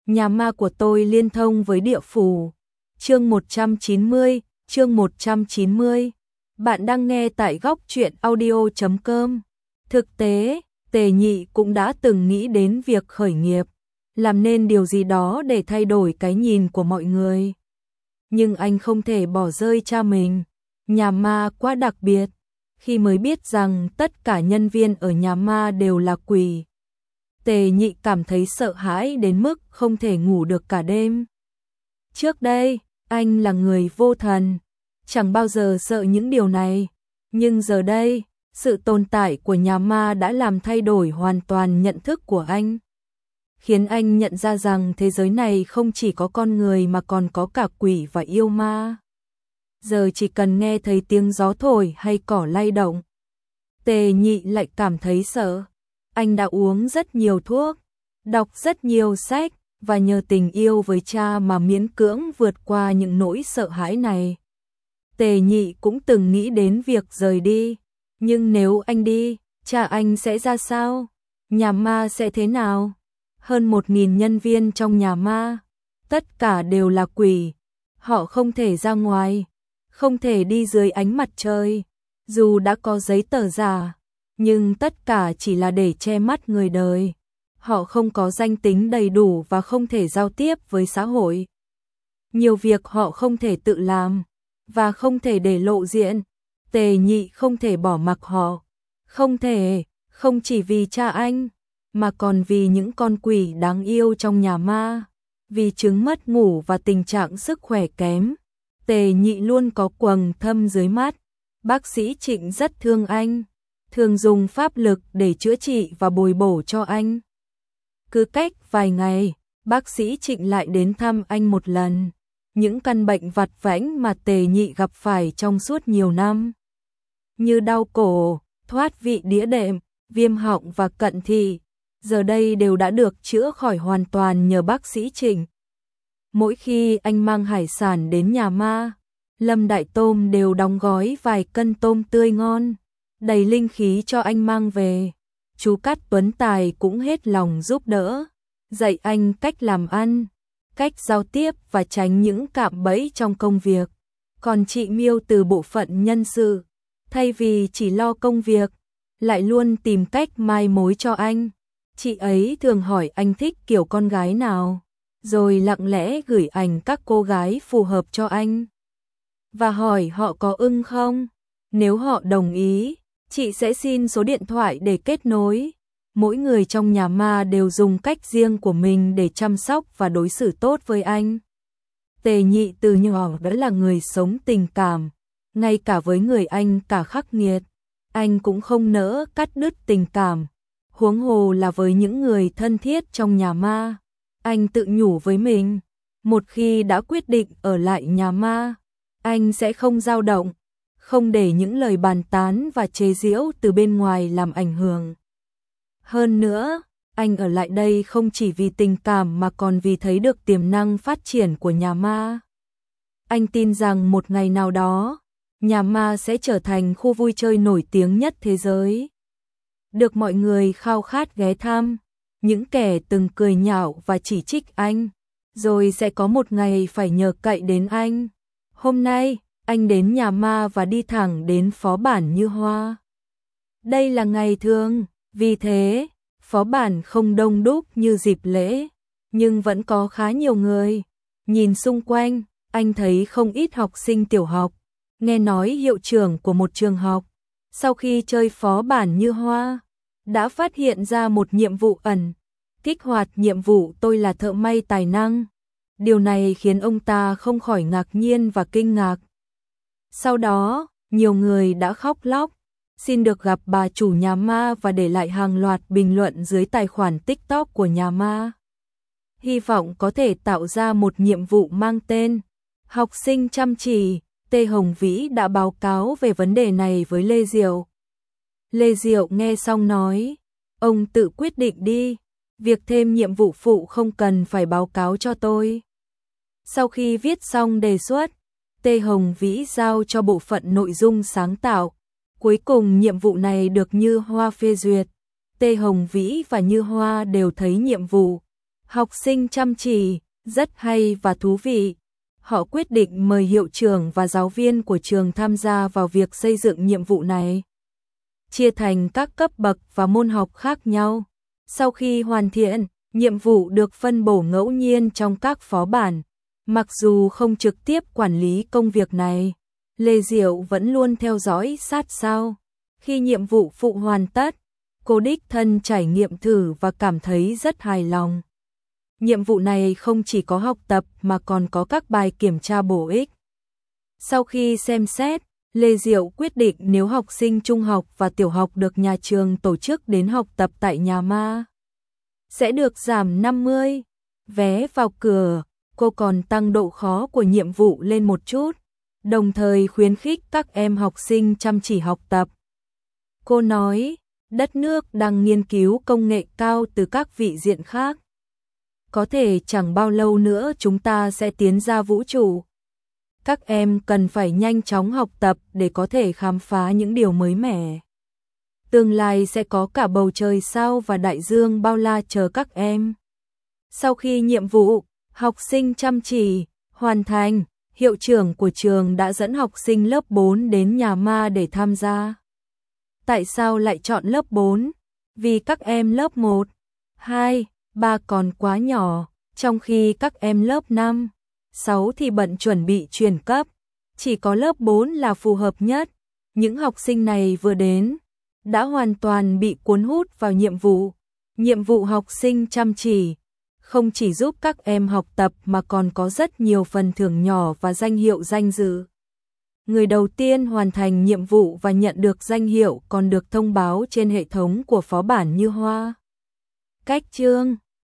Nhà ma của tôi liên thông với địa phủ. Chương 190. Bạn đang nghe tại góc truyện audio.com. Thực tế, Tề Nhị cũng đã từng nghĩ đến việc khởi nghiệp, làm nên điều gì đó để thay đổi cái nhìn của mọi người. Nhưng anh không thể bỏ rơi cha mình. Nhà ma quá đặc biệt. Khi mới biết rằng tất cả nhân viên ở nhà ma đều là quỷ, Tề Nhị cảm thấy sợ hãi đến mức không thể ngủ được cả đêm. Trước đây, anh là người vô thần, chẳng bao giờ sợ những điều này. Nhưng giờ đây, sự tồn tại của nhà ma đã làm thay đổi hoàn toàn nhận thức của anh. Khiến anh nhận ra rằng thế giới này không chỉ có con người mà còn có cả quỷ và yêu ma. Giờ chỉ cần nghe thấy tiếng gió thổi hay cỏ lay động, Tề Nhị lại cảm thấy sợ. Anh đã uống rất nhiều thuốc, đọc rất nhiều sách và nhờ tình yêu với cha mà miễn cưỡng vượt qua những nỗi sợ hãi này. Tề Nhị cũng từng nghĩ đến việc rời đi, nhưng nếu anh đi, cha anh sẽ ra sao? Nhà ma sẽ thế nào? Hơn 1.000 nhân viên trong nhà ma, tất cả đều là quỷ. Họ không thể ra ngoài, không thể đi dưới ánh mặt trời, dù đã có giấy tờ giả, nhưng tất cả chỉ là để che mắt người đời. Họ không có danh tính đầy đủ và không thể giao tiếp với xã hội. Nhiều việc họ không thể tự làm và không thể để lộ diện. Tề Nhị không thể bỏ mặc họ. Không thể, không chỉ vì cha anh, mà còn vì những con quỷ đáng yêu trong nhà ma. Vì chứng mất ngủ và tình trạng sức khỏe kém, Tề Nhị luôn có quầng thâm dưới mắt. Bác sĩ Trịnh rất thương anh, thường dùng pháp lực để chữa trị và bồi bổ cho anh. Cứ cách vài ngày, bác sĩ Trịnh lại đến thăm anh một lần. Những căn bệnh vặt vãnh mà Tề Nhị gặp phải trong suốt nhiều năm, như đau cổ, thoát vị đĩa đệm, viêm họng và cận thị, giờ đây đều đã được chữa khỏi hoàn toàn nhờ bác sĩ Trịnh. Mỗi khi anh mang hải sản đến nhà ma, Lâm Đại Tôm đều đóng gói vài cân tôm tươi ngon, đầy linh khí cho anh mang về. Chú Cát Tuấn Tài cũng hết lòng giúp đỡ, dạy anh cách làm ăn, cách giao tiếp và tránh những cạm bẫy trong công việc. Còn chị Miêu từ bộ phận nhân sự, thay vì chỉ lo công việc, lại luôn tìm cách mai mối cho anh. Chị ấy thường hỏi anh thích kiểu con gái nào, rồi lặng lẽ gửi ảnh các cô gái phù hợp cho anh. Và hỏi họ có ưng không? Nếu họ đồng ý, chị sẽ xin số điện thoại để kết nối. Mỗi người trong nhà ma đều dùng cách riêng của mình để chăm sóc và đối xử tốt với anh. Tề Nhị từ nhỏ đã là người sống tình cảm, ngay cả với người anh cả khắc nghiệt, anh cũng không nỡ cắt đứt tình cảm, huống hồ là với những người thân thiết trong nhà ma. Anh tự nhủ với mình, một khi đã quyết định ở lại nhà ma, anh sẽ không dao động, không để những lời bàn tán và chế giễu từ bên ngoài làm ảnh hưởng. Hơn nữa, anh ở lại đây không chỉ vì tình cảm mà còn vì thấy được tiềm năng phát triển của nhà ma. Anh tin rằng một ngày nào đó, nhà ma sẽ trở thành khu vui chơi nổi tiếng nhất thế giới, được mọi người khao khát ghé thăm. Những kẻ từng cười nhạo và chỉ trích anh, rồi sẽ có một ngày phải nhờ cậy đến anh. Hôm nay, anh đến nhà ma và đi thẳng đến phó bản Như Hoa. Đây là ngày thường, vì thế, phó bản không đông đúc như dịp lễ, nhưng vẫn có khá nhiều người. Nhìn xung quanh, anh thấy không ít học sinh tiểu học. Nghe nói hiệu trưởng của một trường học, sau khi chơi phó bản Như Hoa, đã phát hiện ra một nhiệm vụ ẩn, kích hoạt nhiệm vụ tôi là thợ may tài năng. Điều này khiến ông ta không khỏi ngạc nhiên và kinh ngạc. Sau đó, nhiều người đã khóc lóc, xin được gặp bà chủ nhà ma và để lại hàng loạt bình luận dưới tài khoản TikTok của nhà ma. Hy vọng có thể tạo ra một nhiệm vụ mang tên học sinh chăm chỉ. Tê Hồng Vĩ đã báo cáo về vấn đề này với Lê Diệu. Lê Diệu nghe xong nói, ông tự quyết định đi, việc thêm nhiệm vụ phụ không cần phải báo cáo cho tôi. Sau khi viết xong đề xuất, Tê Hồng Vĩ giao cho bộ phận nội dung sáng tạo. Cuối cùng nhiệm vụ này được Như Hoa phê duyệt. Tê Hồng Vĩ và Như Hoa đều thấy nhiệm vụ Học sinh chăm chỉ, rất hay và thú vị. Họ quyết định mời hiệu trưởng và giáo viên của trường tham gia vào việc xây dựng nhiệm vụ này. Chia thành các cấp bậc và môn học khác nhau. Sau khi hoàn thiện, nhiệm vụ được phân bổ ngẫu nhiên trong các phó bản. Mặc dù không trực tiếp quản lý công việc này, Lê Diệu vẫn luôn theo dõi sát sao. Khi nhiệm vụ phụ hoàn tất, cô đích thân trải nghiệm thử và cảm thấy rất hài lòng. Nhiệm vụ này không chỉ có học tập mà còn có các bài kiểm tra bổ ích. Sau khi xem xét, Lê Diệu quyết định nếu học sinh trung học và tiểu học được nhà trường tổ chức đến học tập tại nhà ma, sẽ được giảm 50 vé vào cửa. Cô còn tăng độ khó của nhiệm vụ lên một chút, đồng thời khuyến khích các em học sinh chăm chỉ học tập. Cô nói, đất nước đang nghiên cứu công nghệ cao từ các vị diện khác. Có thể chẳng bao lâu nữa chúng ta sẽ tiến ra vũ trụ. Các em cần phải nhanh chóng học tập để có thể khám phá những điều mới mẻ. Tương lai sẽ có cả bầu trời sao và đại dương bao la chờ các em. Sau khi nhiệm vụ, học sinh chăm chỉ, hoàn thành, hiệu trưởng của trường đã dẫn học sinh lớp 4 đến nhà ma để tham gia. Tại sao lại chọn lớp 4? Vì các em lớp 1, 2, 3 còn quá nhỏ, trong khi các em lớp 5, 6 thì bận chuẩn bị chuyển cấp. Chỉ có lớp 4 là phù hợp nhất. Những học sinh này vừa đến, đã hoàn toàn bị cuốn hút vào nhiệm vụ. Nhiệm vụ học sinh chăm chỉ không chỉ giúp các em học tập mà còn có rất nhiều phần thưởng nhỏ và danh hiệu danh dự. Người đầu tiên hoàn thành nhiệm vụ và nhận được danh hiệu còn được thông báo trên hệ thống của phó bản Như Hoa. Cách chương